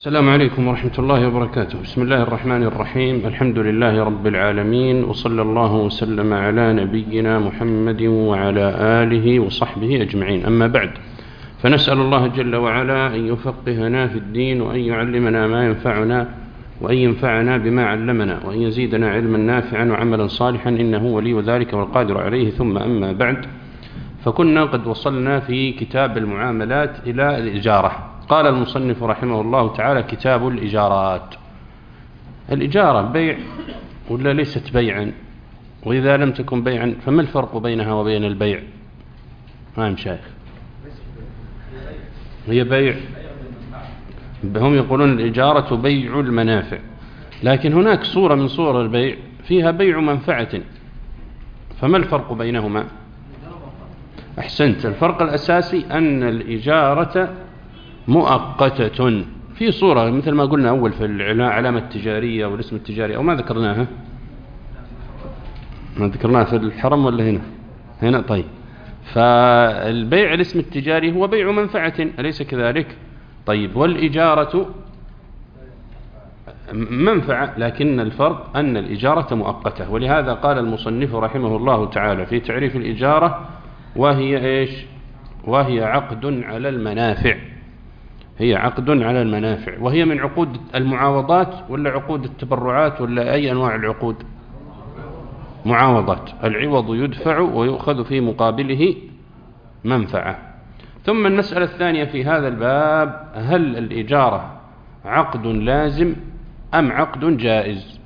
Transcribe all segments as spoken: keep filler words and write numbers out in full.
السلام عليكم ورحمة الله وبركاته. بسم الله الرحمن الرحيم. الحمد لله رب العالمين، وصلى الله وسلم على نبينا محمد وعلى آله وصحبه أجمعين. أما بعد، فنسأل الله جل وعلا أن يفقهنا في الدين، وأن يعلمنا ما ينفعنا، وأن ينفعنا بما علمنا، وأن يزيدنا علما نافعا وعملا صالحا، إنه ولي ذلك والقادر عليه. ثم أما بعد، فكنا قد وصلنا في كتاب المعاملات إلى الإجارة. قال المصنف رحمه الله تعالى: كتاب الإجارات. الإجارة بيع ولا ليست بيعا؟ وإذا لم تكن بيعا فما الفرق بينها وبين البيع؟ ما مشايخ، هي بيع. هم يقولون الإجارة بيع المنافع، لكن هناك صورة من صور البيع فيها بيع منفعة، فما الفرق بينهما؟ أحسنت. الفرق الأساسي أن الإجارة مؤقتة في صورة، مثل ما قلنا أول في العلامة التجارية والاسم التجاري، أو ما ذكرناها؟ ما ذكرناها في الحرم ولا هنا؟ هنا. طيب، فالبيع الاسم التجاري هو بيع منفعة، أليس كذلك؟ طيب، والإجارة منفعة، لكن الفرق أن الإجارة مؤقتة. ولهذا قال المصنف رحمه الله تعالى في تعريف الإجارة: وهي إيش؟ وهي عقد على المنافع. هي عقد على المنافع، وهي من عقود المعاوضات ولا عقود التبرعات ولا أي أنواع العقود؟ معاوضات. العوض يدفع ويؤخذ في مقابله منفعة. ثم المسألة الثانية في هذا الباب: هل الإجارة عقد لازم أم عقد جائز؟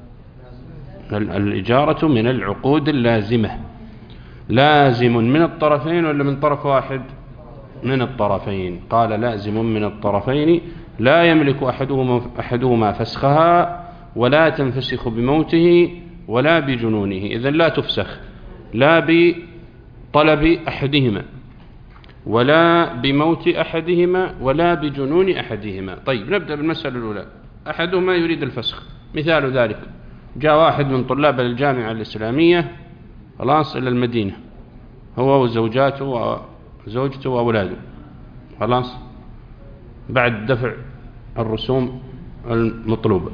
الإجارة من العقود اللازمة. لازم من الطرفين ولا من طرف واحد؟ من الطرفين. قال: لازم من الطرفين، لا يملك أحدهما, أحدهما فسخها، ولا تنفسخ بموته ولا بجنونه. إذن لا تفسخ لا بطلب أحدهما ولا بموت أحدهما ولا بجنون أحدهما. طيب، نبدأ بالمسألة الأولى. أحدهما يريد الفسخ. مثال ذلك: جاء واحد من طلاب الجامعة الإسلامية خلاص إلى المدينة، هو وزوجاته وزوجته وأولاده، خلاص بعد دفع الرسوم المطلوبة.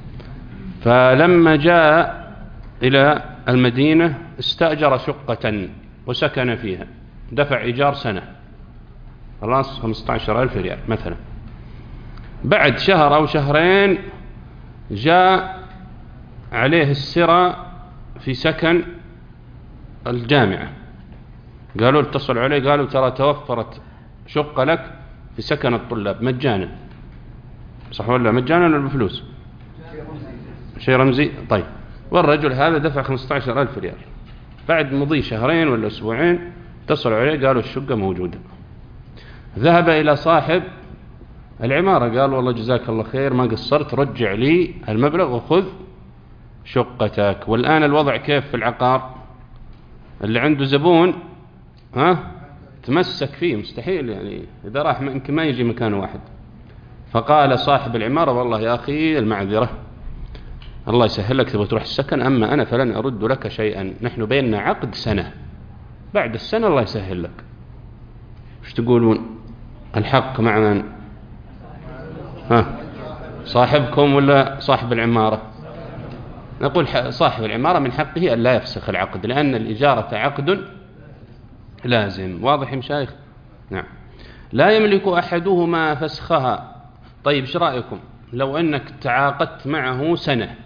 فلما جاء إلى المدينة استأجر شقة وسكن فيها، دفع إيجار سنة، خلاص خمسة عشر ألف ريال مثلا. بعد شهر أو شهرين جاء عليه السرى في سكن الجامعة، قالوا اتصلوا عليه قالوا: ترى توفرت شقة لك في سكن الطلاب مجانا. صح ولا مجانا ولا بفلوس؟ شيء رمزي. طيب، والرجل هذا دفع خمسة عشر ألف ريال. بعد مضي شهرين ولا أسبوعين اتصلوا عليه قالوا: الشقة موجودة. ذهب إلى صاحب العمارة قال: والله جزاك الله خير، ما قصرت، رجع لي المبلغ وخذ شقتك. والآن الوضع كيف في العقار؟ اللي عنده زبون ها تمسك فيه، مستحيل يعني إذا راح يمكن ما يجي مكان واحد. فقال صاحب العمارة: والله يا أخي المعذرة، الله يسهل لك، تبغى تروح السكن، أما أنا فلن أرد لك شيئا، نحن بيننا عقد سنة، بعد السنة الله يسهل لك. وش تقولون؟ الحق مع من؟ ها صاحبكم ولا صاحب العمارة؟ نقول صاحب العمارة من حقه أن لا يفسخ العقد، لأن الإجارة عقد لازم. واضح يا مشايخ؟ نعم. لا يملك أحدهما فسخها. طيب، ايش رأيكم لو أنك تعاقدت معه سنة،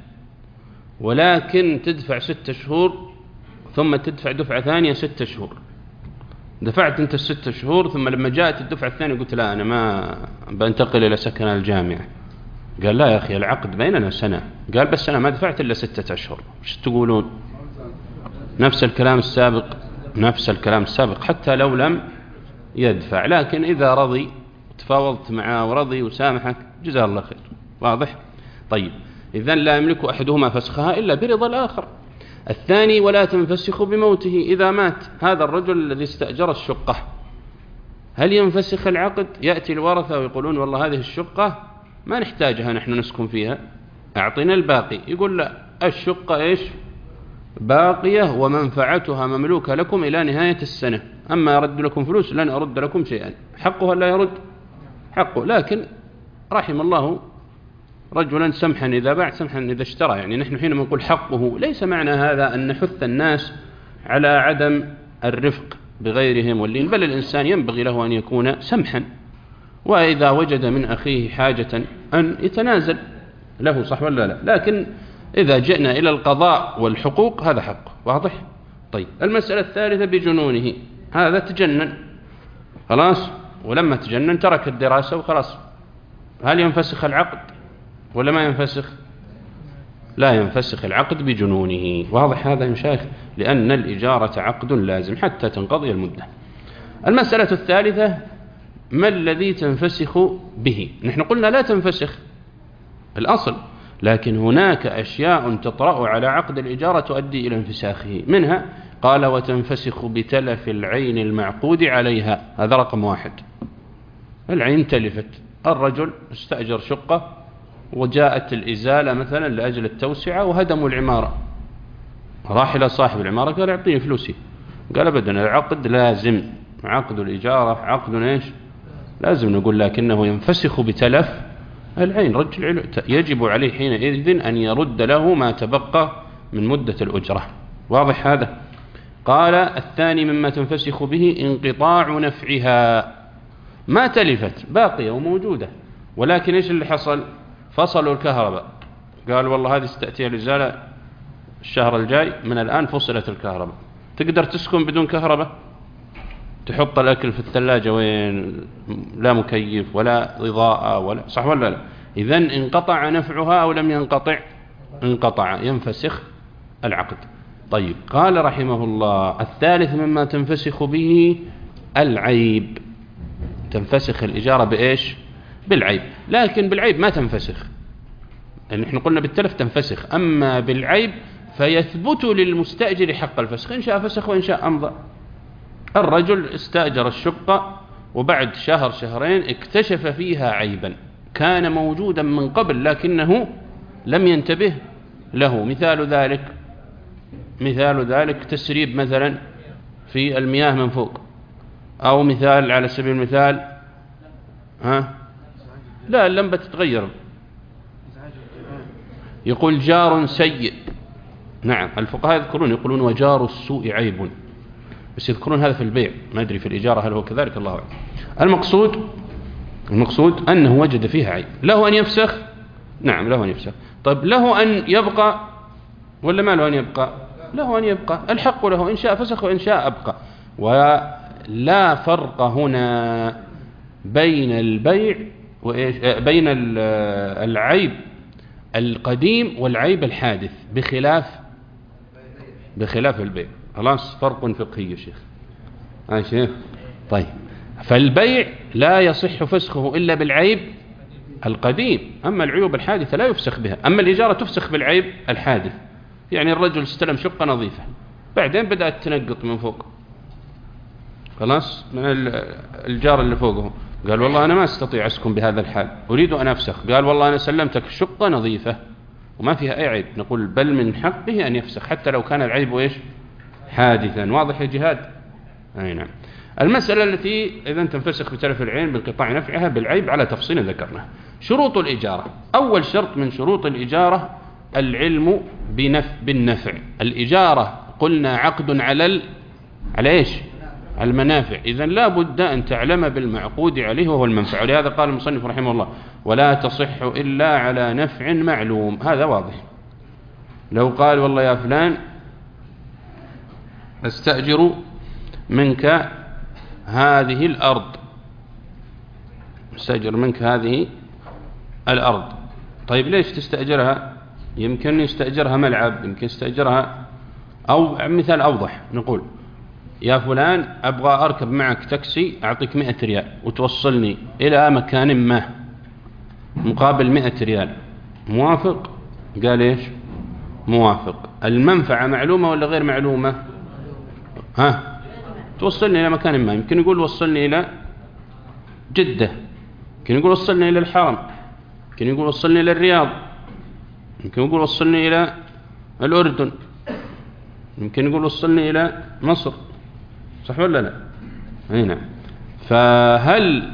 ولكن تدفع ستة شهور ثم تدفع دفعة ثانية ستة شهور؟ دفعت أنت الستة شهور، ثم لما جاءت الدفعة الثانية قلت: لا أنا ما بنتقل إلى سكن الجامعة. قال: لا يا أخي العقد بيننا سنة. قال: بس أنا ما دفعت إلا ستة أشهر. ايش تقولون؟ نفس الكلام السابق، نفس الكلام السابق حتى لو لم يدفع، لكن إذا رضي تفاوضت معه ورضي وسامحك جزاه الله خير. واضح؟ طيب، إذن لا يملك أحدهما فسخها إلا برضا الآخر. الثاني: ولا تنفسخ بموته. إذا مات هذا الرجل الذي استأجر الشقة، هل ينفسخ العقد؟ يأتي الورثة ويقولون: والله هذه الشقة ما نحتاجها نحن نسكن فيها، أعطينا الباقي. يقول: لا، الشقة إيش؟ باقية ومنفعتها مملوكة لكم إلى نهاية السنة، أما أرد لكم فلوس لن أرد لكم شيئا. حقه لا يرد؟ حقه، لكن رحم الله رجلا سمحا إذا باع سمحا إذا اشترى. يعني نحن حينما نقول حقه ليس معنى هذا أن نحث الناس على عدم الرفق بغيرهم واللين، بل الإنسان ينبغي له أن يكون سمحا، وإذا وجد من أخيه حاجة أن يتنازل له، صح ولا لا؟ لكن إذا جئنا إلى القضاء والحقوق هذا حق واضح. طيب المسألة الثالثة بجنونه، هذا تجنن خلاص، ولما تجنن ترك الدراسة وخلاص، هل ينفسخ العقد ولا ما ينفسخ؟ لا ينفسخ العقد بجنونه، واضح هذا يا مشايخ، لأن الإجارة عقد لازم حتى تنقضي المدة. المسألة الثالثة ما الذي تنفسخ به؟ نحن قلنا لا تنفسخ الأصل، لكن هناك أشياء تطرأ على عقد الإجارة تؤدي إلى انفساخه، منها قال وتنفسخ بتلف العين المعقود عليها. هذا رقم واحد، العين تلفت، الرجل استأجر شقة وجاءت الإزالة مثلا لأجل التوسعة وهدموا العمارة، راح إلى صاحب العمارة قال اعطيني فلوسي، قال أبدا العقد لازم، عقد الإجارة عقد إيش لازم، نقول لكنه ينفسخ بتلف العين، رجل يجب عليه حينئذ أن يرد له ما تبقى من مدة الأجرة، واضح هذا. قال الثاني مما تنفسخ به انقطاع نفعها، ما تلفت باقية وموجودة، ولكن إيش اللي حصل؟ فصلوا الكهرباء، قال والله هذه ستأتي الإزالة الشهر الجاي، من الآن فصلت الكهرباء، تقدر تسكن بدون كهرباء؟ تحط الأكل في الثلاجة وين؟ لا مكيف ولا إضاءة ولا، صح ولا لا؟ إذن انقطع نفعها أو لم ينقطع؟ انقطع، ينفسخ العقد. طيب قال رحمه الله الثالث مما تنفسخ به العيب، تنفسخ الإجارة بإيش؟ بالعيب، لكن بالعيب ما تنفسخ، يعني نحن قلنا بالتلف تنفسخ، أما بالعيب فيثبت للمستأجر حق الفسخ، إن شاء فسخ وإن شاء أمضى. الرجل استأجر الشقة وبعد شهر شهرين اكتشف فيها عيبا كان موجودا من قبل لكنه لم ينتبه له، مثال ذلك مثال ذلك تسريب مثلا في المياه من فوق، أو مثال على سبيل المثال ها لا اللمبة تتغير، يقول جار سيء، نعم الفقهاء يذكرون يقولون وجار السوء عيب، بس يذكرون هذا في البيع، ما أدري في الإجارة هل هو كذلك، الله أعلم. المقصود المقصود أنه وجد فيها عيب، له أن يفسخ، نعم له أن يفسخ. طيب له أن يبقى ولا ما له أن يبقى؟ له أن يبقى، الحق له، إن شاء فسخ وإن شاء أبقى. ولا فرق هنا بين البيع وإيش، بين العيب القديم والعيب الحادث، بخلاف بخلاف البيع، خلاص فرق فقهي يا شيخ. ها شيخ طيب، فالبيع لا يصح فسخه إلا بالعيب القديم، أما العيوب الحادثة لا يفسخ بها. أما الإجارة تفسخ بالعيب الحادث، يعني الرجل استلم شقة نظيفة بعدين بدأت تنقط من فوق، خلاص من الجار اللي فوقه قال والله أنا ما أستطيع أسكن بهذا الحال، أريد أن أفسخ، قال والله أنا سلمتك الشقة نظيفة وما فيها أي عيب، نقول بل من حقه أن يفسخ حتى لو كان العيب إيش حادثا، واضح يا جهاد؟ أي نعم. المسألة التي إذا تنفسخ بتلف العين بانقطاع نفعها بالعيب على تفصيل ذكرنا. شروط الإجارة، أول شرط من شروط الإجارة العلم بنف بالنفع. الإجارة قلنا عقد على ال... على إيش؟ على المنافع، إذن لا بد أن تعلم بالمعقود عليه وهو المنفع، ولهذا قال المصنف رحمه الله ولا تصح إلا على نفع معلوم، هذا واضح. لو قال والله يا فلان استأجر منك هذه الأرض، استأجر منك هذه الأرض، طيب ليش تستأجرها؟ يمكن يستأجرها ملعب، يمكن يستأجرها، أو مثال أوضح نقول يا فلان أبغى أركب معك تاكسي أعطيك مئة ريال وتوصلني إلى مكان ما مقابل مئة ريال، موافق؟ قال إيش؟ موافق. المنفعة معلومة ولا غير معلومة؟ ها توصلني إلى مكان ما، يمكن يقول وصلني إلى جدة، يمكن يقول وصلني إلى الحرم، يمكن يقول وصلني إلى الرياض، يمكن يقول وصلني إلى الأردن، يمكن يقول وصلني إلى مصر، صح ولا لا؟ أي نعم. فهل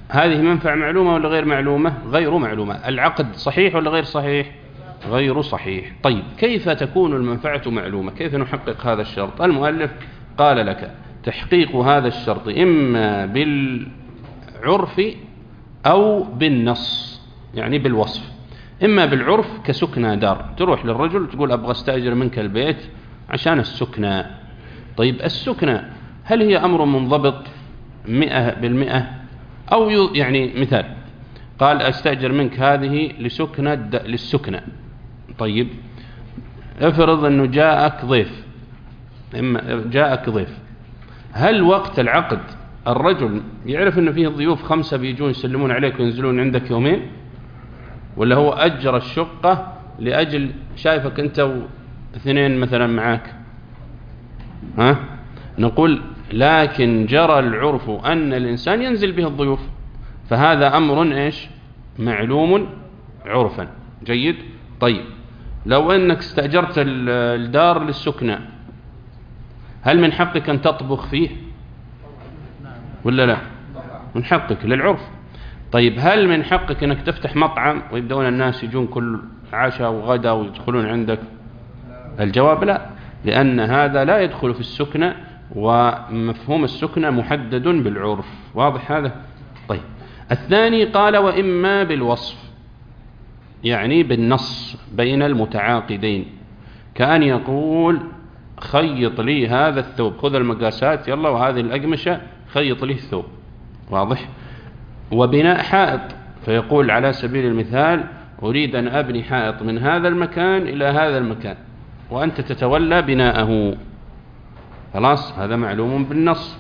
هذه منفعة معلومة ولا غير معلومة؟ غير معلومة. العقد صحيح ولا غير صحيح؟ غير صحيح. طيب كيف تكون المنفعة معلومة؟ كيف نحقق هذا الشرط؟ المؤلف قال لك تحقيق هذا الشرط إما بالعرف أو بالنص، يعني بالوصف. إما بالعرف كسكنى دار، تروح للرجل تقول أبغى استأجر منك البيت عشان السكنى. طيب السكنى هل هي أمر منضبط مئة بالمئة، أو يعني مثال قال أستأجر منك هذه لسكنى للسكنى. طيب افرض أنه جاءك ضيف، إما جاءك ضيف، هل وقت العقد الرجل يعرف أنه فيه ضيوف خمسة بيجون يسلمون عليك وينزلون عندك يومين، ولا هو أجر الشقة لأجل شايفك أنت واثنين مثلا معاك؟ ها؟ نقول لكن جرى العرف أن الإنسان ينزل به الضيوف، فهذا أمر إيش؟ معلوم عرفا. جيد. طيب لو أنك استأجرت الدار للسكنى، هل من حقك أن تطبخ فيه ولا لا؟ من حقك للعرف. طيب هل من حقك أنك تفتح مطعم ويبدأون الناس يجون كل عشاء وغدا ويدخلون عندك؟ الجواب لا، لأن هذا لا يدخل في السكنى، ومفهوم السكنى محدد بالعرف. واضح هذا؟ طيب الثاني قال وإما بالوصف، يعني بالنص بين المتعاقدين، كأن يقول خيط لي هذا الثوب، خذ المقاسات يلا وهذه الأقمشة خيط لي الثوب. واضح؟ وبناء حائط، فيقول على سبيل المثال أريد أن أبني حائط من هذا المكان إلى هذا المكان وأنت تتولى بناءه. خلاص هذا معلوم بالنص.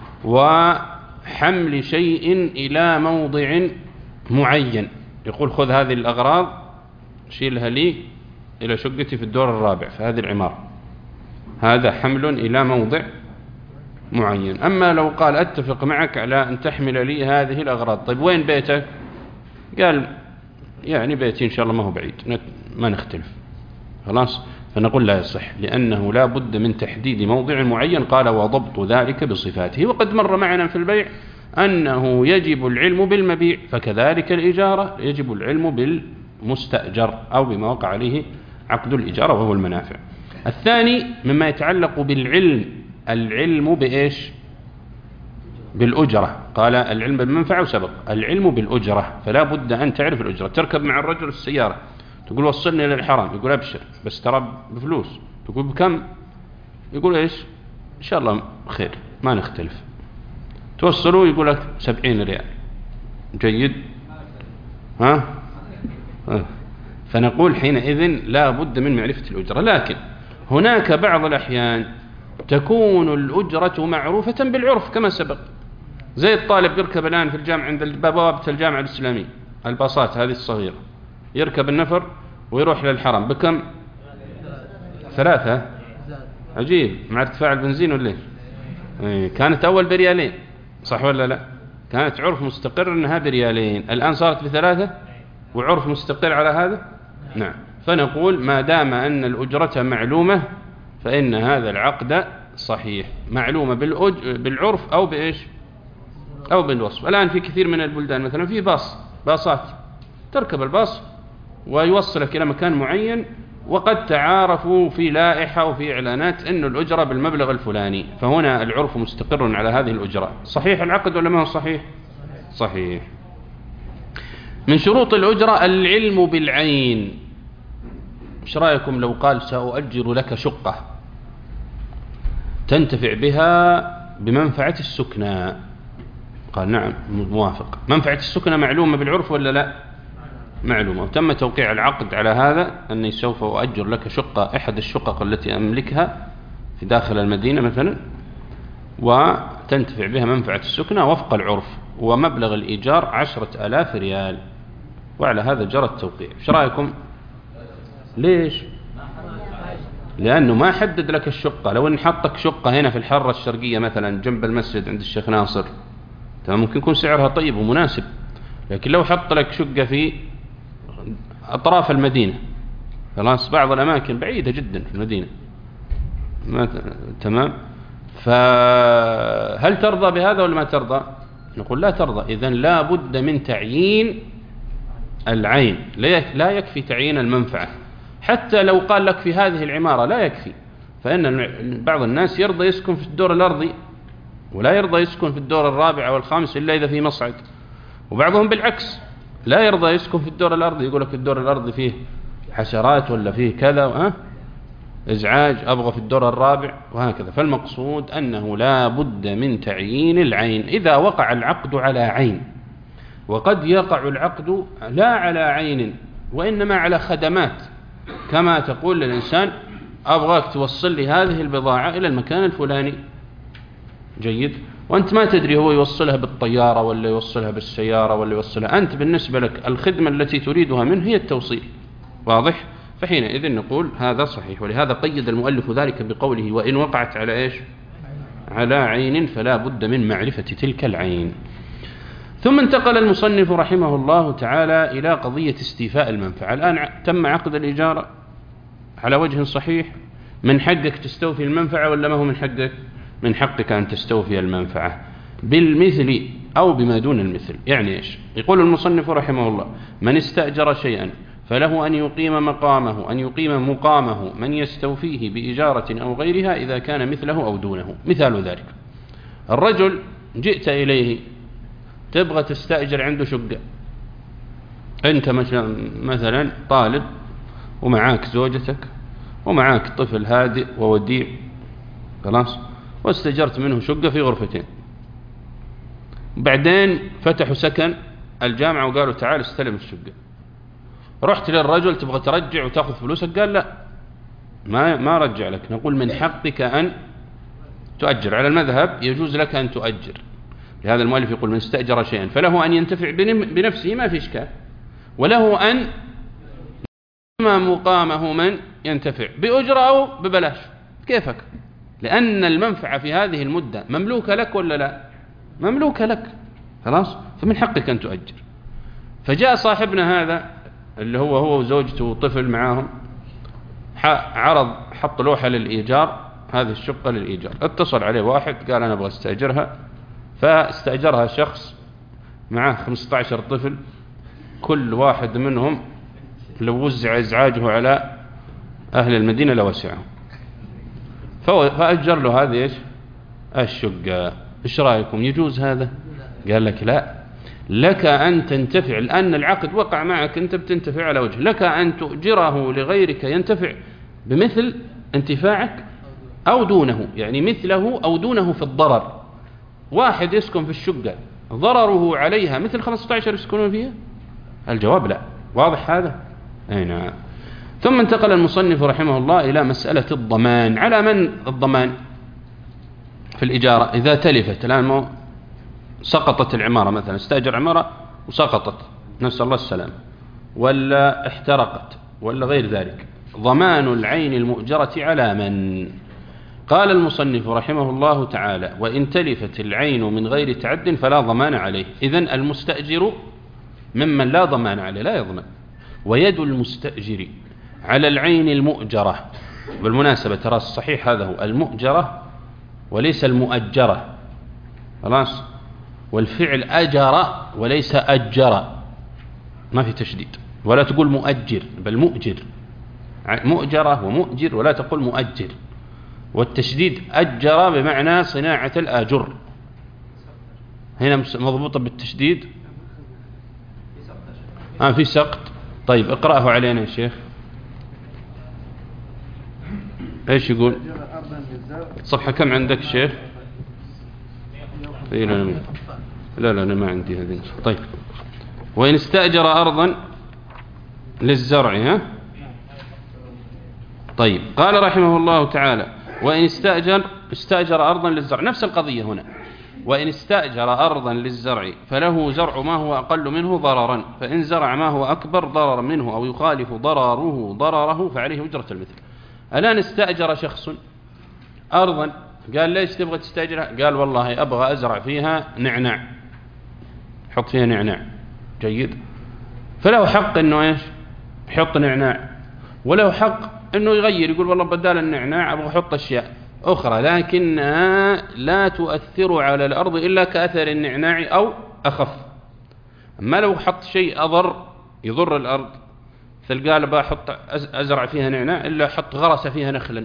وحمل شيء إلى موضع معين، يقول خذ هذه الأغراض شيلها لي إلى شقتي في الدور الرابع في هذه العمارة، هذا حمل إلى موضع معين. أما لو قال أتفق معك على أن تحمل لي هذه الأغراض، طيب وين بيتك؟ قال يعني بيتي إن شاء الله ما هو بعيد، ما نختلف. خلاص فنقول لا يصح، لأنه لا بد من تحديد موضع معين. قال وضبط ذلك بصفاته. وقد مر معنا في البيع أنه يجب العلم بالمبيع، فكذلك الإجارة يجب العلم بالمستأجر أو بما وقع عليه عقد الإجارة وهو المنافع. الثاني مما يتعلق بالعلم، العلم بإيش؟ بالأجرة. قال العلم بالمنفعة وسبق العلم بالأجرة، فلا بد أن تعرف الأجرة. تركب مع الرجل السيارة تقول وصلني إلى الحرام، يقول أبشر بس ترى بفلوس. تقول بكم؟ يقول إيش؟ إن شاء الله خير ما نختلف. توصلوا يقول لك سبعين ريال. جيد. ها؟ ها؟ فنقول حينئذ لا بد من معرفة الأجرة. لكن هناك بعض الأحيان تكون الأجرة معروفة بالعرف كما سبق، زي الطالب يركب الآن في الجامعة عند بوابة الجامعة الإسلامية، الباصات هذه الصغيرة، يركب النفر ويروح للحرم بكم؟ ثلاثة. عجيب، مع ارتفاع البنزين ولا ايه؟ كانت أول بريالين صح ولا لا؟ كانت عرف مستقر أنها بريالين، الآن صارت بثلاثة وعرف مستقر على هذا. نعم. فنقول ما دام أن الأجرة معلومة فإن هذا العقد صحيح، معلومة بالأج... بالعرف أو بإيش؟ أو بالوصف. الآن في كثير من البلدان مثلا في باص باصات، تركب الباص ويوصلك إلى مكان معين، وقد تعارفوا في لائحة وفي إعلانات أن الأجرة بالمبلغ الفلاني، فهنا العرف مستقر على هذه الأجرة. صحيح العقد ولا ما هو صحيح؟ صحيح. من شروط الأجرة العلم بالعين. ايش رأيكم لو قال سأؤجر لك شقة تنتفع بها بمنفعة السكنى؟ قال نعم موافق. منفعة السكنى معلومة بالعرف ولا لا؟ معلومة، وتم توقيع العقد على هذا أني سوف أؤجر لك شقة، أحد الشقق التي أملكها في داخل المدينة مثلا، وتنتفع بها منفعة السكنى وفق العرف، ومبلغ الإيجار عشرة آلاف ريال، وعلى هذا جرى التوقيع. ايش رأيكم؟ ليش؟ لأنه ما حدد لك الشقة. لو أن حطك شقة هنا في الحارة الشرقية مثلا جنب المسجد عند الشيخ ناصر، تمام، ممكن يكون سعرها طيب ومناسب. لكن لو حط لك شقة في أطراف المدينة، خلاص بعض الأماكن بعيدة جدا في المدينة، ما تمام، فهل ترضى بهذا ولا ما ترضى؟ نقول لا ترضى. إذن لا بد من تعيين العين، لا يكفي تعيين المنفعة. حتى لو قال لك في هذه العمارة لا يكفي، فإن بعض الناس يرضى يسكن في الدور الأرضي ولا يرضى يسكن في الدور الرابع والخامس إلا إذا في مصعد، وبعضهم بالعكس لا يرضى يسكن في الدور الأرضي، يقول لك الدور الأرضي فيه حشرات ولا فيه كذا أه؟ إزعاج، أبغى في الدور الرابع وهكذا. فالمقصود أنه لا بد من تعيين العين إذا وقع العقد على عين. وقد يقع العقد لا على عين وإنما على خدمات، كما تقول للإنسان أبغاك توصل لي هذه البضاعة إلى المكان الفلاني، جيد، وأنت ما تدري هو يوصلها بالطيارة ولا يوصلها بالسيارة ولا يوصلها، أنت بالنسبة لك الخدمة التي تريدها منه هي التوصيل، واضح؟ فحينئذ نقول هذا صحيح. ولهذا قيد المؤلف ذلك بقوله وإن وقعت على إيش؟ على عين فلا بد من معرفة تلك العين. ثم انتقل المصنف رحمه الله تعالى إلى قضية استيفاء المنفعة. الآن تم عقد الإجارة على وجه صحيح، من حقك تستوفي المنفعة ولا ما هو من حقك؟ من حقك أن تستوفي المنفعة بالمثل أو بما دون المثل. يعني إيش؟ يقول المصنف رحمه الله من استأجر شيئا فله أن يقيم مقامه أن يقيم مقامه من يستوفيه بإجارة أو غيرها إذا كان مثله أو دونه. مثال ذلك الرجل جئت إليه تبغى تستأجر عنده شقة، أنت مثلا طالب ومعاك زوجتك ومعاك طفل هادئ ووديع، خلاص، واستأجرت منه شقة في غرفتين، بعدين فتحوا سكن الجامعة وقالوا تعال استلم الشقة، رحت للرجل تبغى ترجع وتأخذ فلوسك، قال لا ما ما رجع لك. نقول من حقك أن تؤجر. على المذهب يجوز لك أن تؤجر. لهذا المؤلف يقول من استأجر شيئا فله أن ينتفع بنفسه ما في إشكال، وله أن ما مقامه من ينتفع بأجرة أو ببلاش كيفك، لأن المنفعة في هذه المدة مملوكة لك ولا لا؟ مملوكة لك، خلاص، فمن حقك أن تؤجر. فجاء صاحبنا هذا اللي هو هو وزوجته وطفل معاهم، عرض حط لوحة للإيجار، هذه الشقة للإيجار، اتصل عليه واحد قال أنا أبغى استأجرها، فاستأجرها شخص معه خمسة عشر طفل، كل واحد منهم لو وزع إزعاجه على أهل المدينة لوسعهم، فأجر له هذه إيش؟ الشقة. إيش رأيكم؟ يجوز هذا؟ قال لك لا، لك أن تنتفع، لأن العقد وقع معك، أنت بتنتفع على وجه، لك أن تؤجره لغيرك ينتفع بمثل انتفاعك أو دونه، يعني مثله أو دونه في الضرر. واحد يسكن في الشقة ضرره عليها مثل خمسة عشر يسكنون فيها؟ الجواب لا. واضح هذا؟ أي نعم. ثم انتقل المصنف رحمه الله إلى مسألة الضمان. على من الضمان في الإجارة إذا تلفت؟ الآن سقطت العمارة مثلا، استأجر عمارة وسقطت، نسأل الله السلام، ولا احترقت ولا غير ذلك، ضمان العين المؤجرة على من؟ قال المصنف رحمه الله تعالى وإن تلفت العين من غير تعد فلا ضمان عليه. إذن المستأجر ممن لا ضمان عليه، لا يضمن. ويد المستأجر على العين المؤجرة، بالمناسبة ترى الصحيح هذا هو المؤجرة وليس المؤجرة، خلاص، والفعل أجر وليس أجر، ما في تشديد، ولا تقول مؤجر بل مؤجر، مؤجرة ومؤجر، ولا تقول مؤجر. والتشديد أجر بمعنى صناعة الآجر، هنا مضبوطة بالتشديد. آه في سقط. طيب اقرأه علينا يا شيخ. ايش يقول؟ صفحة كم عندك شيخ؟ لا لا لا أنا ما عندي هذه. طيب وإن استأجر أرضا للزرع، ها؟ طيب قال رحمه الله تعالى وإن استأجر استأجر أرضا للزرع، نفس القضية هنا. وإن استأجر أرضا للزرع فله زرع ما هو أقل منه ضررا، فإن زرع ما هو أكبر ضررا منه أو يخالف ضرره ضرره فعليه أجرة المثل. الآن استأجر شخص أرضا، قال ليش تبغى تستأجرها؟ قال والله أبغى أزرع فيها نعناع، حط فيها نعناع، جيد، فله حق إنه إيش؟ يحط نعناع، وله حق إنه يغير، يقول والله بدال النعناع أبغى أحط أشياء أخرى لكنها لا تؤثر على الأرض إلا كأثر النعناع أو أخف. أما لو حط شيء أضر يضر الأرض، مثل قال بحط أزرع فيها نعناع إلا حط غرس فيها نخلا،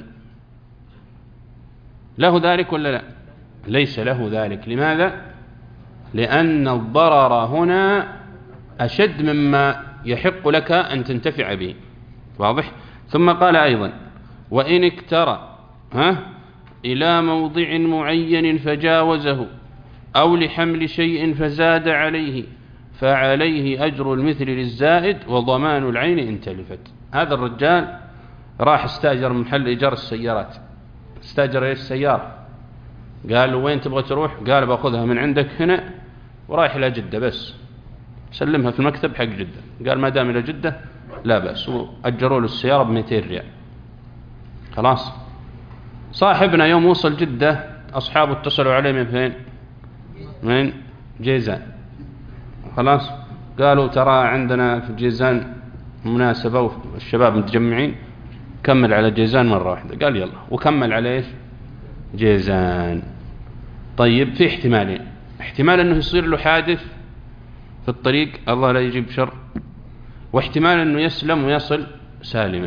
له ذلك ولا لا؟ ليس له ذلك. لماذا؟ لأن الضرر هنا أشد مما يحق لك أن تنتفع به. واضح؟ ثم قال أيضا: وإن اكترى ها إلى موضع معين فجاوزه أو لحمل شيء فزاد عليه فعليه أجر المثل للزائد وضمان العين إن تلفت. هذا الرجال راح استأجر محل إيجار السيارات، استأجر إيش سيارة، قال له وين تبغى تروح؟ قال بأخذها من عندك هنا ورايح إلى جدة، بس سلمها في المكتب حق جدة. قال ما دام إلى جدة لا بأس، وأجروا له السيارة بمئتين ريال. خلاص صاحبنا يوم وصل جدة أصحابه اتصلوا عليه من فين؟ من جيزان. خلاص قالوا ترى عندنا في جيزان مناسبة والشباب متجمعين، كمل على جيزان مرة واحدة. قال يلا، وكمل على إيش؟ جيزان. طيب في احتمالين: احتمال أنه يصير له حادث في الطريق الله لا يجيب شر، واحتمال أنه يسلم ويصل سالما.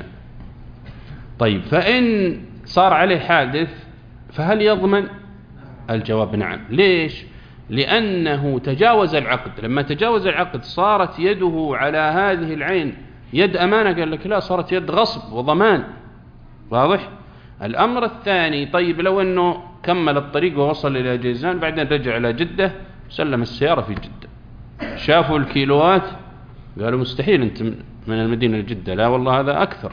طيب فإن صار عليه حادث فهل يضمن؟ الجواب نعم. ليش؟ لأنه تجاوز العقد. لما تجاوز العقد صارت يده على هذه العين يد أمانة، قال لك لا، صارت يد غصب وضمان. واضح؟ الأمر الثاني: طيب لو أنه كمل الطريق ووصل إلى جيزان بعدين رجع إلى جدة سلم السيارة في جدة، شافوا الكيلوات قالوا مستحيل أنت من المدينة لجدة، لا والله هذا أكثر.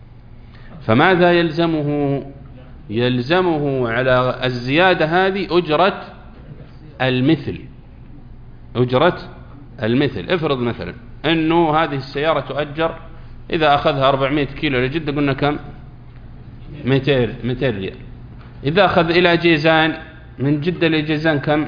فماذا يلزمه؟ يلزمه على الزيادة هذه أجرة المثل. أجرة المثل. افرض مثلا أنه هذه السيارة تؤجر إذا أخذها أربعمائة كيلو لجدة قلنا كم؟ مئتين ريال. إذا أخذ إلى جيزان من جدة لجيزان كم؟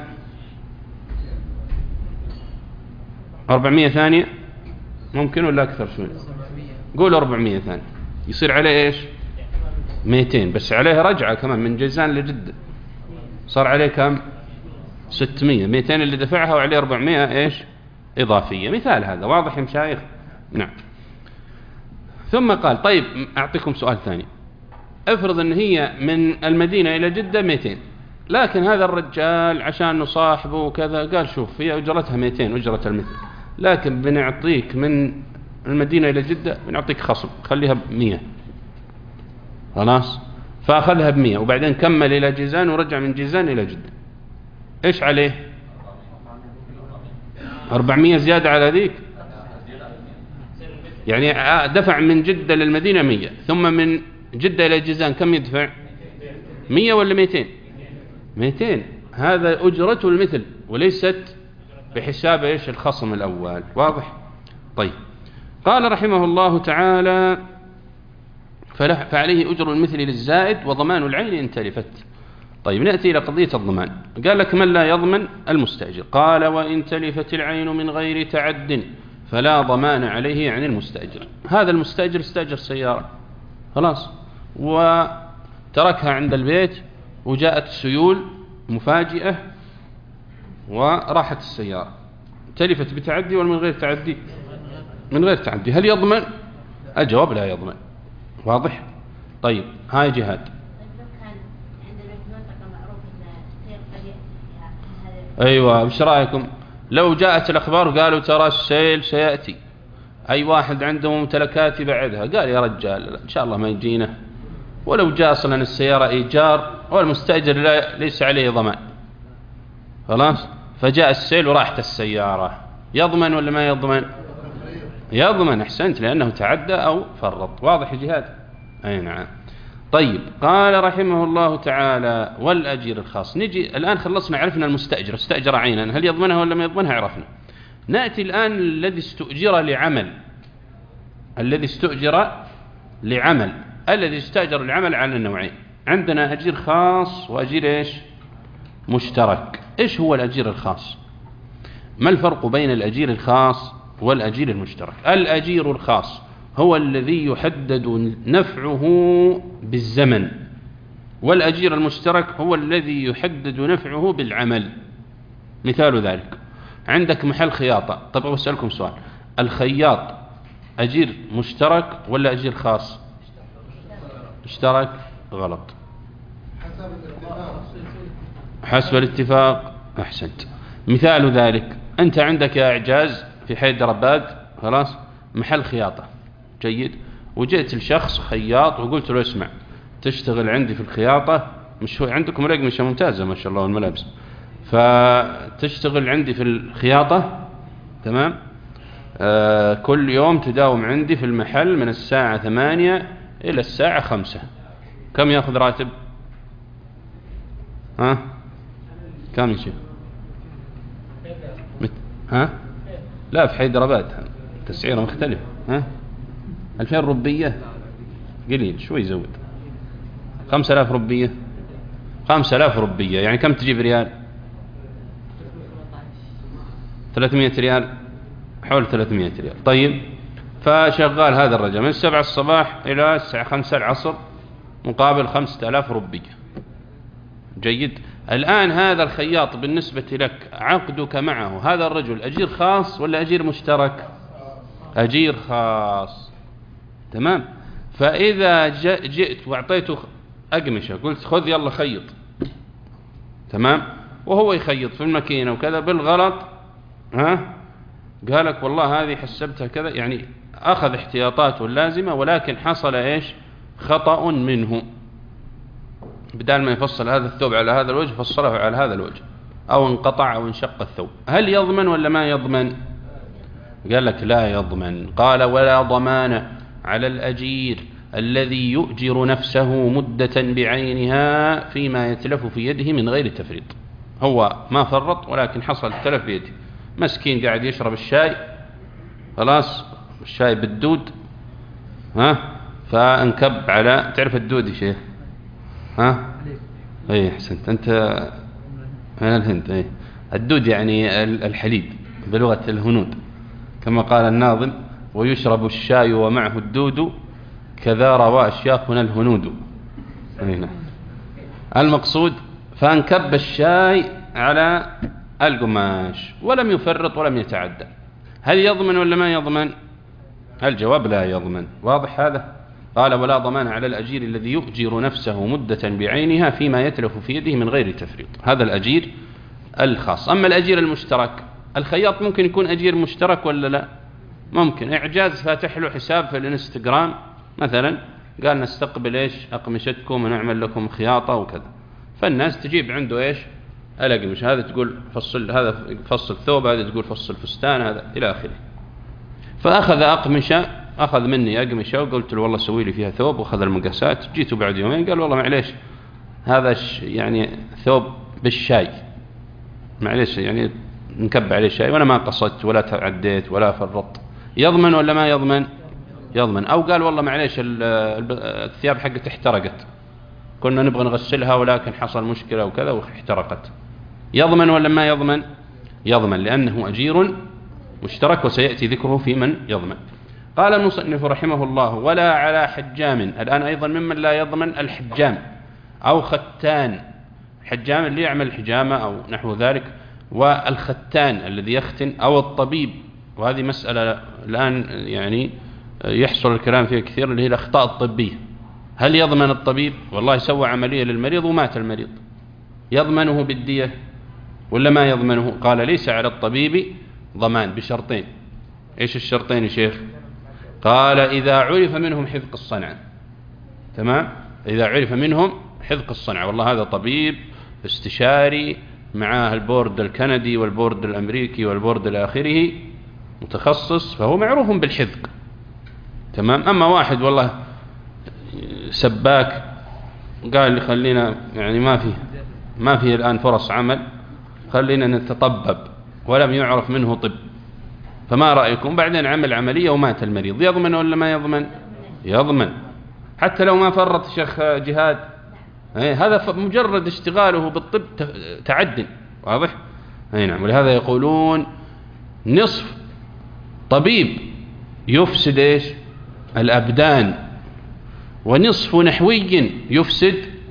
أربعمائة ثانية ممكن ولا أكثر شوي؟ قول أربعمائة ثانية، يصير عليه إيش؟ مئتين، بس عليه رجعة كمان من جيزان لجدة صار عليه كم؟ ستمائة. مئتين اللي دفعها وعليه أربعمائة إيش؟ إضافية. مثال هذا واضح يا مشايخ؟ نعم. ثم قال: طيب أعطيكم سؤال ثاني. افرض أن هي من المدينة إلى جدة مئتين، لكن هذا الرجال عشان نصاحبه وكذا قال شوف هي أجرتها مئتين أجرة المثل، لكن بنعطيك من المدينة إلى جدة بنعطيك خصم، خليها بمية. خلاص فأخذها بمية وبعدين كمل إلى جيزان ورجع من جيزان إلى جدة، إيش عليه؟ أربعمائة زيادة على ذيك، يعني دفع من جدة للمدينة مية، ثم من جدة إلى جيزان كم يدفع؟ مية ولا مئتين؟ مئتين. هذا أجرته المثل وليست بحساب إيش؟ الخصم الأول. واضح؟ طيب قال رحمه الله تعالى: فعليه أجر المثل للزائد وضمان العين إن تلفت. طيب نأتي إلى قضية الضمان. قال لك: من لا يضمن؟ المستأجر. قال: وإن تلفت العين من غير تعد فلا ضمان عليه عن المستأجر. هذا المستأجر استأجر سيارة خلاص وتركها عند البيت وجاءت سيول مفاجئة وراحت السيارة، تلفت بتعدي ولا من غير تعدي؟ من غير تعدي. هل يضمن؟ الجواب لا يضمن. واضح؟ طيب هاي جهاد. أيوة، وش رأيكم لو جاءت الأخبار وقالوا ترى السيل سيأتي، أي واحد عنده ممتلكات بعدها، قال يا رجال إن شاء الله ما يجينا، ولو جاء أصلا السيارة إيجار والمستأجر ليس عليه ضمان، خلاص فجاء السيل وراحت السيارة، يضمن ولا ما يضمن؟ يضمن. أحسنت، لأنه تعدى أو فرط. واضح يا جهاد؟ أي نعم. طيب قال رحمه الله تعالى: والأجير الخاص. نجي الآن خلصنا، عرفنا المستأجر استأجر عينا، هل يضمنها ولا ما يضمنها؟ عرفنا. نأتي الآن الذي استؤجر لعمل. الذي استؤجر لعمل الذي استأجر العمل على النوعين، عندنا أجير خاص وأجير إيش؟ مشترك. إيش هو الأجير الخاص؟ ما الفرق بين الأجير الخاص والأجير المشترك؟ الأجير الخاص هو الذي يحدد نفعه بالزمن، والأجير المشترك هو الذي يحدد نفعه بالعمل. مثال ذلك عندك محل خياطة. طب أسألكم سؤال، الخياط أجير مشترك ولا أجير خاص؟ مشترك. غلط. حسب الاتفاق. أحسنت. مثال ذلك أنت عندك يا إعجاز في حي درباد خلاص محل خياطة جيد، وجئت لشخص خياط وقلت له اسمع تشتغل عندي في الخياطة، مش هو عندكم رقمشة ممتازة ما شاء الله والملابس، فتشتغل عندي في الخياطة تمام، آه كل يوم تداوم عندي في المحل من الساعة ثمانية إلى الساعة خمسة. كم يأخذ راتب؟ ها كم يا شيخ؟ ها لا في حيدرباد تسعيره مختلف. ها ألفين ربية قليل شوي زود. خمسة آلاف ربية. خمسة آلاف ربية يعني كم تجيب ريال؟ ثلاثمائة ريال، حول ثلاثمائة ريال. طيب فشغال هذا الرجل من سبعة الصباح إلى الساعة خمسة العصر مقابل خمسة آلاف ربية. جيد. الآن هذا الخياط بالنسبة لك عقدك معه هذا الرجل أجير خاص ولا أجير مشترك؟ أجير خاص. تمام. فإذا جئت وأعطيته أقمشة قلت خذ يلا خيط تمام، وهو يخيط في الماكينة وكذا بالغلط ها قالك والله هذه حسبتها كذا، يعني أخذ احتياطاته اللازمة ولكن حصل إيش؟ خطأ منه، بدال ما يفصل هذا الثوب على هذا الوجه فصله على هذا الوجه أو انقطع أو انشق الثوب. هل يضمن ولا ما يضمن؟ قال لك لا يضمن. قال ولا ضمان على الأجير الذي يؤجر نفسه مدة بعينها فيما يتلف في يده من غير تفريط. هو ما فرط ولكن حصل التلف بيده، مسكين قاعد يشرب الشاي خلاص الشاي بالدود ها فانكب على، تعرف الدود يا شيخ؟ ها اي احسنت انت من الهند. اي الدود يعني الحليب بلغة الهنود كما قال الناظم ويشرب الشاي ومعه الدود كذا روى أشياخنا الهنود. المقصود فانكب الشاي على القماش ولم يفرط ولم يتعدى. هل يضمن ولا ما يضمن؟ الجواب لا يضمن. واضح هذا؟ قال ولا ضمان على الأجير الذي يؤجر نفسه مدة بعينها فيما يتلف في يده من غير تفريط. هذا الأجير الخاص. أما الأجير المشترك، الخياط ممكن يكون أجير مشترك ولا لا؟ ممكن. إعجاز فاتح له حساب في الانستغرام مثلا قال نستقبل إيش أقمشتكم ونعمل لكم خياطة وكذا، فالناس تجيب عنده إيش الأقمش، هذا تقول فصل هذا فصل ثوب، هذا تقول فصل فستان، هذا إلى آخره. فأخذ أقمشة، أخذ مني أقمشة وقلت له والله سوي لي فيها ثوب، وأخذ المقاسات. جيته بعد يومين قال والله معليش هذا يعني ثوب بالشاي معليش يعني نكب عليه شاي وأنا ما قصدت ولا تعديت ولا فرطت. يضمن ولا ما يضمن؟ يضمن. أو قال والله معليش الثياب حقت احترقت كنا نبغى نغسلها ولكن حصل مشكلة وكذا واحترقت. يضمن ولا ما يضمن؟ يضمن لأنه أجير مشترك وسيأتي ذكره في من يضمن. قال المصنف رحمه الله ولا على حجام. الآن أيضا ممن لا يضمن الحجام أو ختان. حجام اللي يعمل حجامة أو نحو ذلك، والختان الذي يختن، أو الطبيب. وهذه مسألة الآن يعني يحصل الكلام فيها كثير اللي هي الأخطاء الطبية. هل يضمن الطبيب؟ والله سوى عملية للمريض ومات المريض، يضمنه بالدية ولا ما يضمنه؟ قال ليس على الطبيب ضمان بشرطين. إيش الشرطين يا شيخ؟ قال إذا عرف منهم حذق الصنعة. تمام. إذا عرف منهم حذق الصنعة، والله هذا طبيب استشاري معاه البورد الكندي والبورد الأمريكي والبورد الآخره متخصص، فهو معروف بالحذق. تمام. أما واحد والله سباك قال لي خلينا يعني ما في ما في الآن فرص عمل، خلينا نتطبب، ولم يعرف منه طب، فما رأيكم؟ بعدين عمل عملية ومات المريض، يضمن ولا ما يضمن؟ يضمن حتى لو ما فرط شيخ جهاد. هذا مجرد اشتغاله بالطب تعد. واضح؟ أي نعم. ولهذا يقولون نصف طبيب يفسد إيش الأبدان، ونصف نحوي يفسد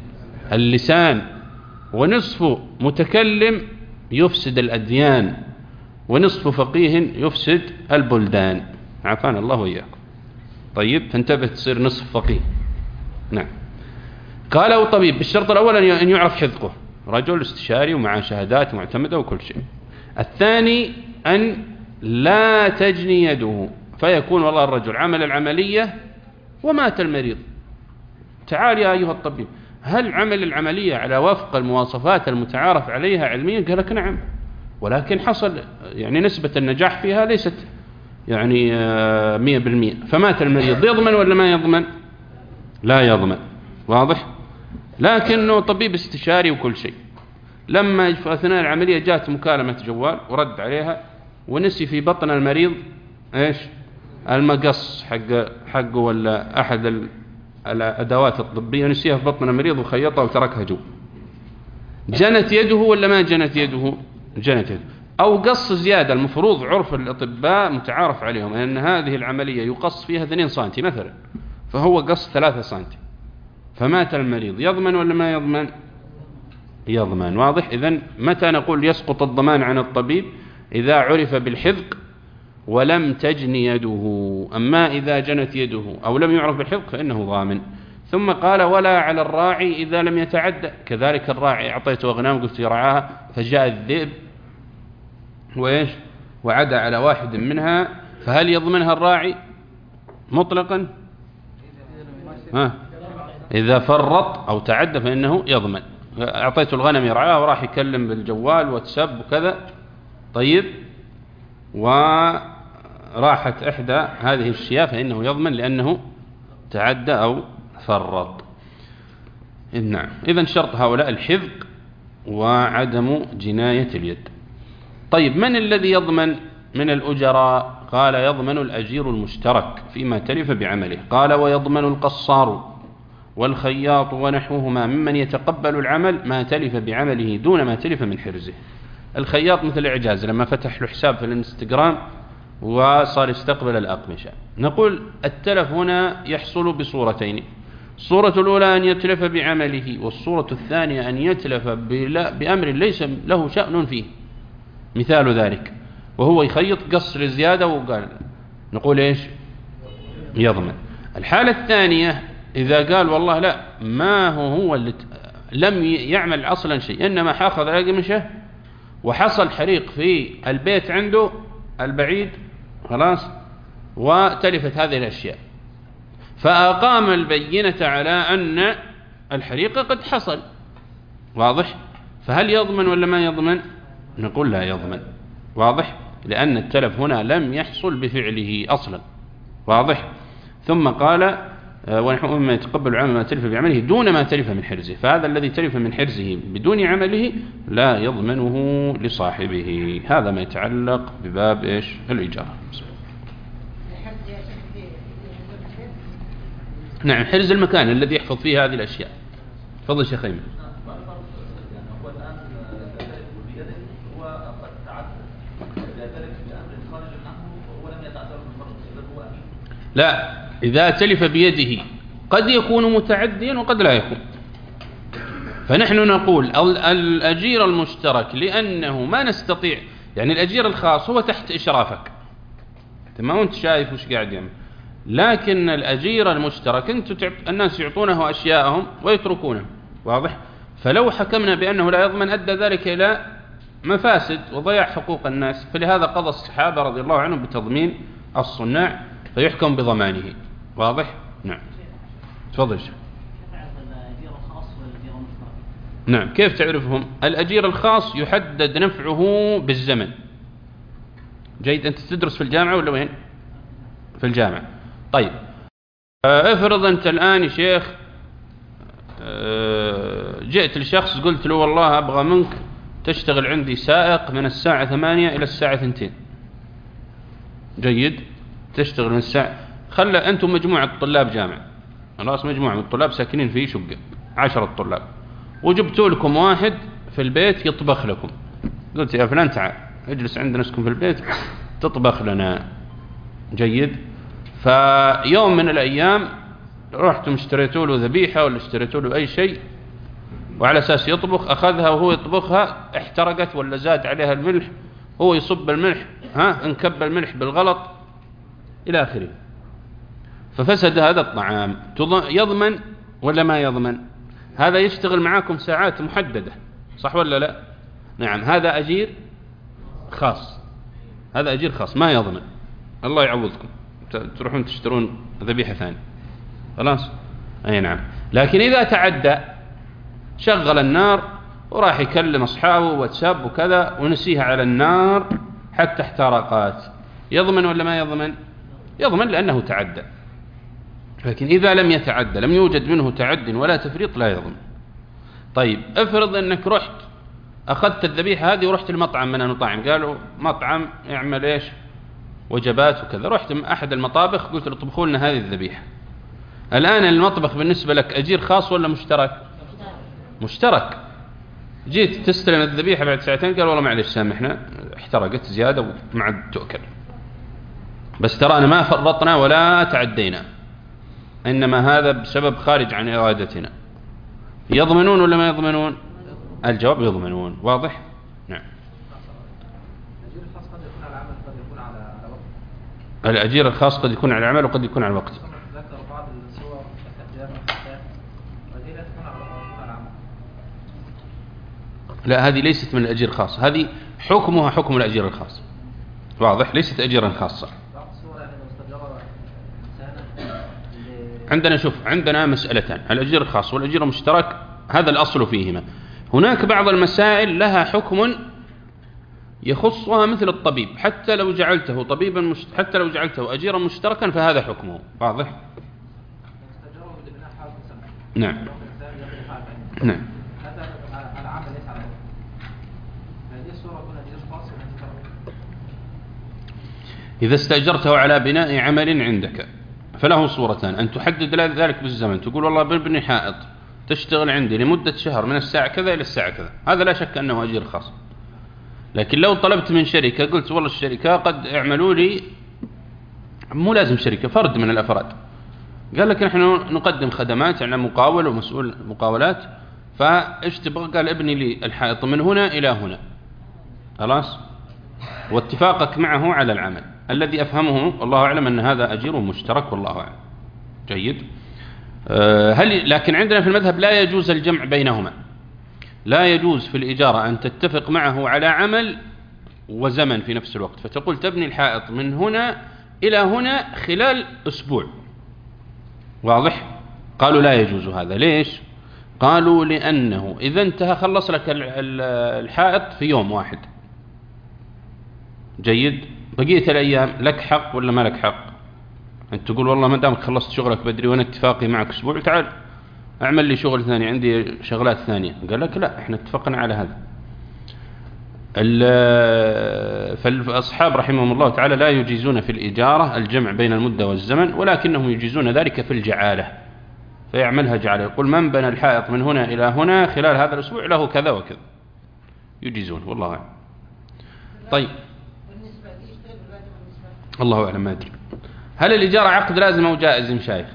اللسان، ونصف متكلم يفسد الأديان، ونصف فقيه يفسد البلدان. عافانا الله وإياكم. طيب فانتبه تصير نصف فقيه. نعم. قالوا طبيب بالشرط الأول أن يعرف حذقه، رجل استشاري ومع شهادات معتمدة وكل شيء. الثاني أن لا تجني يده، فيكون والله الرجل عمل العملية ومات المريض، تعال يا أيها الطبيب هل عمل العملية على وفق المواصفات المتعارف عليها علميا؟ قال لك نعم، ولكن حصل يعني نسبة النجاح فيها ليست يعني مية بالمية، فمات المريض، يضمن ولا ما يضمن؟ لا يضمن. واضح؟ لكنه طبيب استشاري وكل شيء، لما في أثناء العملية جاءت مكالمة جوال ورد عليها ونسي في بطن المريض إيش؟ المقص حق حقه ولا أحد الأدوات الطبية، نسيها في بطن المريض وخيطها وتركها جو. جنت يده ولا ما جنت يده؟ جنت يده. أو قص زيادة، المفروض عرف الأطباء متعارف عليهم أن هذه العملية يقص فيها اثنين سنتي مثلا، فهو قص ثلاثة سنتي فمات المريض، يضمن ولا ما يضمن؟ يضمن. واضح؟ إذن متى نقول يسقط الضمان عن الطبيب؟ إذا عرف بالحذق ولم تجن يده. أما إذا جنت يده أو لم يعرف بالحذق فإنه ضامن. ثم قال ولا على الراعي إذا لم يتعدى، كذلك الراعي أعطيته أغنام قلت يرعاها فجاء الذئب وإيش وعدى على واحد منها، فهل يضمنها الراعي مطلقا؟ ها؟ إذا فرط أو تعدى فإنه يضمن. أعطيته الغنم يرعاها وراح يكلم بالجوال واتساب وكذا، طيب وراحت إحدى هذه الشياه فإنه يضمن لأنه تعدى أو فرط. نعم. إذن شرط هؤلاء الحذق وعدم جناية اليد. طيب من الذي يضمن من الأجراء؟ قال يضمن الأجير المشترك فيما تلف بعمله. قال ويضمن القصار والخياط ونحوهما ممن يتقبل العمل ما تلف بعمله دون ما تلف من حرزه. الخياط مثل إعجاز لما فتح له حساب في الانستغرام وصار يستقبل الأقمشة، نقول التلف هنا يحصل بصورتين: الصورة الأولى أن يتلف بعمله، والصورة الثانية أن يتلف بأمر ليس له شأن فيه. مثال ذلك وهو يخيط قصر زيادة وقال، نقول إيش؟ يضمن. الحالة الثانية إذا قال والله لا ما هو هو اللي لم يعمل أصلا شيء، إنما حاخذ الأقمشة وحصل حريق في البيت عنده البعيد خلاص وتلفت هذه الأشياء، فأقام البينة على أن الحريق قد حصل. واضح؟ فهل يضمن ولا ما يضمن؟ نقول لا يضمن. واضح؟ لأن التلف هنا لم يحصل بفعله أصلا. واضح؟ ثم قال ونحن مما يتقبل عمل ما تلف بعمله دون ما تلف من حرزه، فهذا الذي تلف من حرزه بدون عمله لا يضمنه لصاحبه. هذا ما يتعلق بباب إيش؟ الإيجار. نعم، حرز المكان الذي يحفظ فيه هذه الأشياء. تفضل شيخ أيمن. لا، إذا تلف بيده قد يكون متعديا وقد لا يكون، فنحن نقول الأجير المشترك لأنه ما نستطيع، يعني الأجير الخاص هو تحت إشرافك ما أنت شايف وش قاعد يعمل، لكن الأجير المشترك أنت الناس يعطونه أشياءهم ويتركونه. واضح؟ فلو حكمنا بأنه لا يضمن أدى ذلك إلى مفاسد وضياع حقوق الناس، فلهذا قضى الصحابة رضي الله عنهم بتضمين الصناع فيحكم بضمانه. واضح؟ نعم. تفضل شيخ. نعم، كيف تعرفهم؟ الأجير الخاص يحدد نفعه بالزمن. جيد. أنت تدرس في الجامعة ولا وين؟ في الجامعة. طيب افرض أنت الآن يا شيخ جئت لشخص قلت له والله أبغى منك تشتغل عندي سائق من الساعة ثمانية إلى الساعة اثنتين. جيد. تشتغل من الساعة، خلى أنتم مجموعة طلاب جامعة، خلاص مجموعة من الطلاب ساكنين في شقة عشرة طلاب، وجبتوا لكم واحد في البيت يطبخ لكم. قلت يا فلان تعال اجلس عندنا اسكن في البيت تطبخ لنا. جيد. فيوم من الأيام رحتم اشتريتوا له ذبيحة ولا اشتريتوا له أي شيء وعلى أساس يطبخ، أخذها وهو يطبخها احترقت ولا زاد عليها الملح، هو يصب الملح، ها انكب الملح بالغلط إلى آخره، ففسد هذا الطعام، يضمن ولا ما يضمن؟ هذا يشتغل معاكم ساعات محددة، صح ولا لا؟ نعم، هذا أجير خاص، هذا أجير خاص ما يضمن، الله يعوضكم، تروحون تشترون ذبيحة ثانية، خلاص؟ أي نعم. لكن إذا تعدى شغل النار وراح يكلم أصحابه واتساب وكذا ونسيها على النار حتى احترقت، يضمن ولا ما يضمن؟ يضمن لأنه تعدى. لكن إذا لم يتعدى، لم يوجد منه تعد ولا تفريط، لا يضمن. طيب افرض أنك رحت أخذت الذبيحة هذه ورحت المطعم من المطاعم، قالوا مطعم يعمل إيش وجبات وكذا، رحت أحد المطابخ قلت له طبخوا لنا هذه الذبيحة. الآن المطبخ بالنسبة لك أجير خاص ولا مشترك؟ مشترك. جيت تستلم الذبيحة بعد ساعتين قال والله معلش سامحنا احترقت زيادة وما عاد تؤكل، بس ترانا ما فرطنا ولا تعدينا، إنما هذا بسبب خارج عن إرادتنا. يضمنون ولا ما يضمنون؟ الجواب يضمنون. واضح؟ نعم. الأجير الخاص قد يكون على العمل وقد يكون على الوقت. لا، هذه ليست من الأجير الخاص، هذه حكمها حكم الأجير الخاص. واضح؟ ليست أجيرا خاصة. عندنا شوف عندنا مسألتان، الأجير الخاص والأجير المشترك، هذا الأصل فيهما. هناك بعض المسائل لها حكم يخصها مثل الطبيب، حتى لو جعلته طبيبا مشت... حتى لو جعلته أجيرا مشتركا فهذا حكمه. واضح؟ نعم نعم. إذا استأجرته على بناء عمل عندك فله صورتان، أن تحدد ذلك بالزمن، تقول والله بنبني حائط تشتغل عندي لمدة شهر من الساعة كذا إلى الساعة كذا، هذا لا شك أنه أجير خاص. لكن لو طلبت من شركة قلت والله الشركة قد اعملوا لي، مو لازم شركة، فرد من الأفراد قال لك نحن نقدم خدمات، يعني مقاول ومسؤول مقاولات، فايش تبغى؟ قال ابني لي الحائط من هنا إلى هنا، خلاص، واتفاقك معه على العمل الذي أفهمه الله أعلم أن هذا أجير مشترك، والله أعلم. جيد. هل لكن عندنا في المذهب لا يجوز الجمع بينهما، لا يجوز في الإجارة أن تتفق معه على عمل وزمن في نفس الوقت، فتقول تبني الحائط من هنا إلى هنا خلال أسبوع. واضح؟ قالوا لا يجوز هذا. ليش؟ قالوا لأنه إذا انتهى خلص لك الحائط في يوم واحد، جيد، بقية الأيام لك حق ولا ما لك حق؟ أنت تقول والله ما دامك خلصت شغلك بدري وأنا اتفاقي معك أسبوع، تعال أعمل لي شغل ثاني، عندي شغلات ثانية. قال لك لا، احنا اتفقنا على هذا. فالأصحاب رحمهم الله تعالى لا يجيزون في الإجارة الجمع بين المدة والزمن، ولكنهم يجيزون ذلك في الجعالة، فيعملها جعالة، يقول من بنى الحائط من هنا إلى هنا خلال هذا الأسبوع له كذا وكذا، يجيزون. والله أعلم. طيب، الله أعلم، ما أدري. هل الإجارة عقد لازم أو جائز مشايخ؟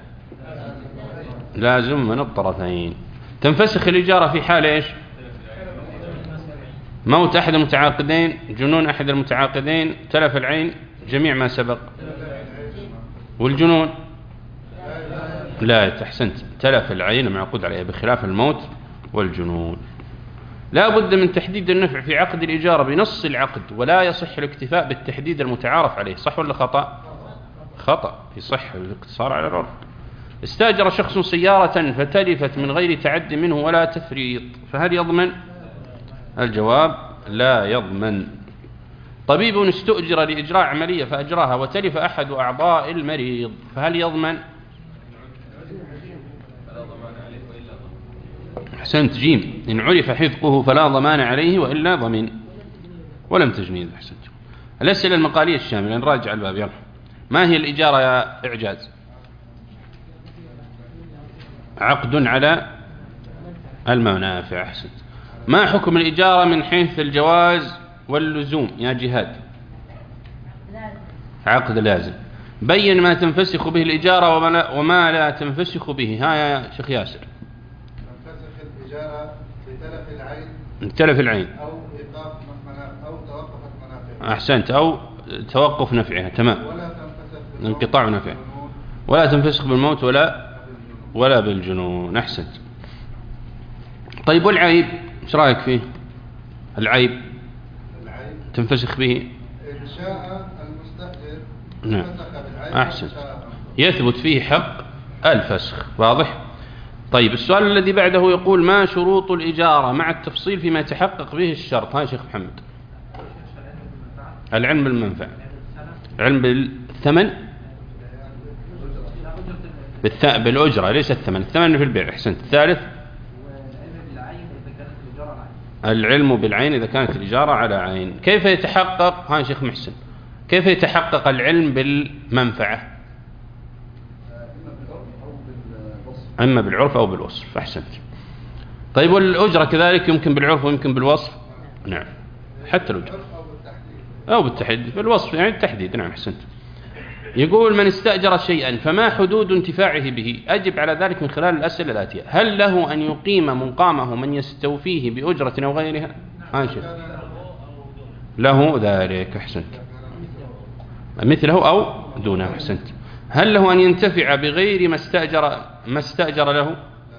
لازم من الطرفين. تنفسخ الإجارة في حال إيش؟ موت أحد المتعاقدين، جنون أحد المتعاقدين، تلف العين، جميع ما سبق. والجنون لا، تحسنت، تلف العين معقود عليها بخلاف الموت والجنون. لا بد من تحديد النفع في عقد الإجارة بنص العقد، ولا يصح الاكتفاء بالتحديد المتعارف عليه. صح ولا خطأ؟ خطأ، يصح الاقتصار على العرف. استأجر شخص سيارة فتلفت من غير تعد منه ولا تفريط، فهل يضمن؟ الجواب لا يضمن. طبيب استؤجر لإجراء عملية فأجراها وتلف أحد أعضاء المريض، فهل يضمن؟ أحسنت، جيم، إن عرف حذقه فلا ضمان عليه وإلا ضمن، ولم تجنيد. أحسنت. الأسئلة المقالية الشاملة، نراجع الباب. يلا، ما هي الإجارة يا إعجاز؟ عقد على المنافع. أحسنت. ما حكم الإجارة من حيث الجواز واللزوم يا جهاد؟ عقد لازم. بين ما تنفسخ به الإجارة وما لا تنفسخ به. ها يا شيخ ياسر. تنفسخ الإجارة تلف العين تلف العين أو إيقاف منافع أو توقفت منافعها. أحسنت. أو توقف نفعها. تمام. ولا تنفسخ انقطاع نفعها ولا تنفسخ بالموت ولا ولا بالجنون. أحسنت. طيب والعيب ايش رايك فيه؟ العيب العيب تنفسخ به إن شاء المستأجر نعم. فسخ بالعيب. أحسنت. يثبت فيه حق الفسخ. واضح؟ طيب السؤال الذي بعده يقول ما شروط الإجارة مع التفصيل فيما يتحقق به الشرط. ها شيخ محمد. العلم بالمنفعة، العلم بالثمن، بالث... بالأجرة ليس الثمن، الثمن في البيع. أحسنت. الثالث العلم بالعين إذا كانت الإجارة على عين. كيف يتحقق؟ ها شيخ محسن، كيف يتحقق العلم بالمنفعة؟ إما بالعرف أو بالوصف. أحسنت. طيب والأجرة كذلك يمكن بالعرف ويمكن بالوصف؟ نعم. حتى الأجرة أو بالتحديد بالوصف يعني التحديد. نعم. أحسنت. يقول من استأجر شيئا فما حدود انتفاعه به؟ أجب على ذلك من خلال الأسئلة الآتية. هل له أن يقيم مقامه من يستوفيه بأجرة أو غيرها؟ ها شيخ. له ذلك. أحسنت. مثله أو دونه. أحسنت. هل له أن ينتفع بغير ما استأجر ما استأجر له؟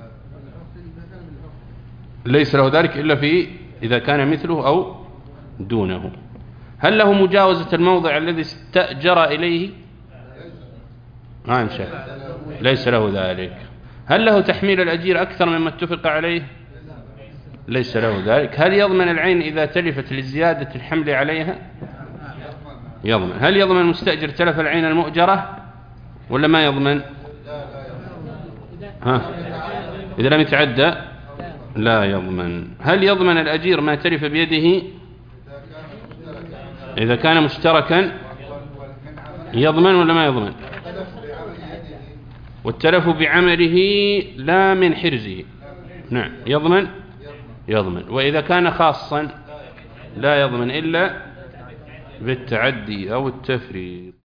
ليس له ذلك إلا في إذا كان مثله أو دونه. هل له مجاوزة الموضع الذي استأجر إليه؟ ما يمشي. ليس له ذلك. هل له تحميل الأجير أكثر مما اتفق عليه؟ ليس له ذلك. هل يضمن العين إذا تلفت لزيادة الحمل عليها؟ يضمن. هل يضمن المستأجر تلف العين المؤجرة ولا ما يضمن؟ ها إذا لم يتعدى لا يضمن. هل يضمن الأجير ما تلف بيده إذا كان مشتركا؟ يضمن ولا ما يضمن؟ والتلف بعمله لا من حرزه. نعم. يضمن يضمن. وإذا كان خاصا لا يضمن إلا بالتعدي أو التفريط.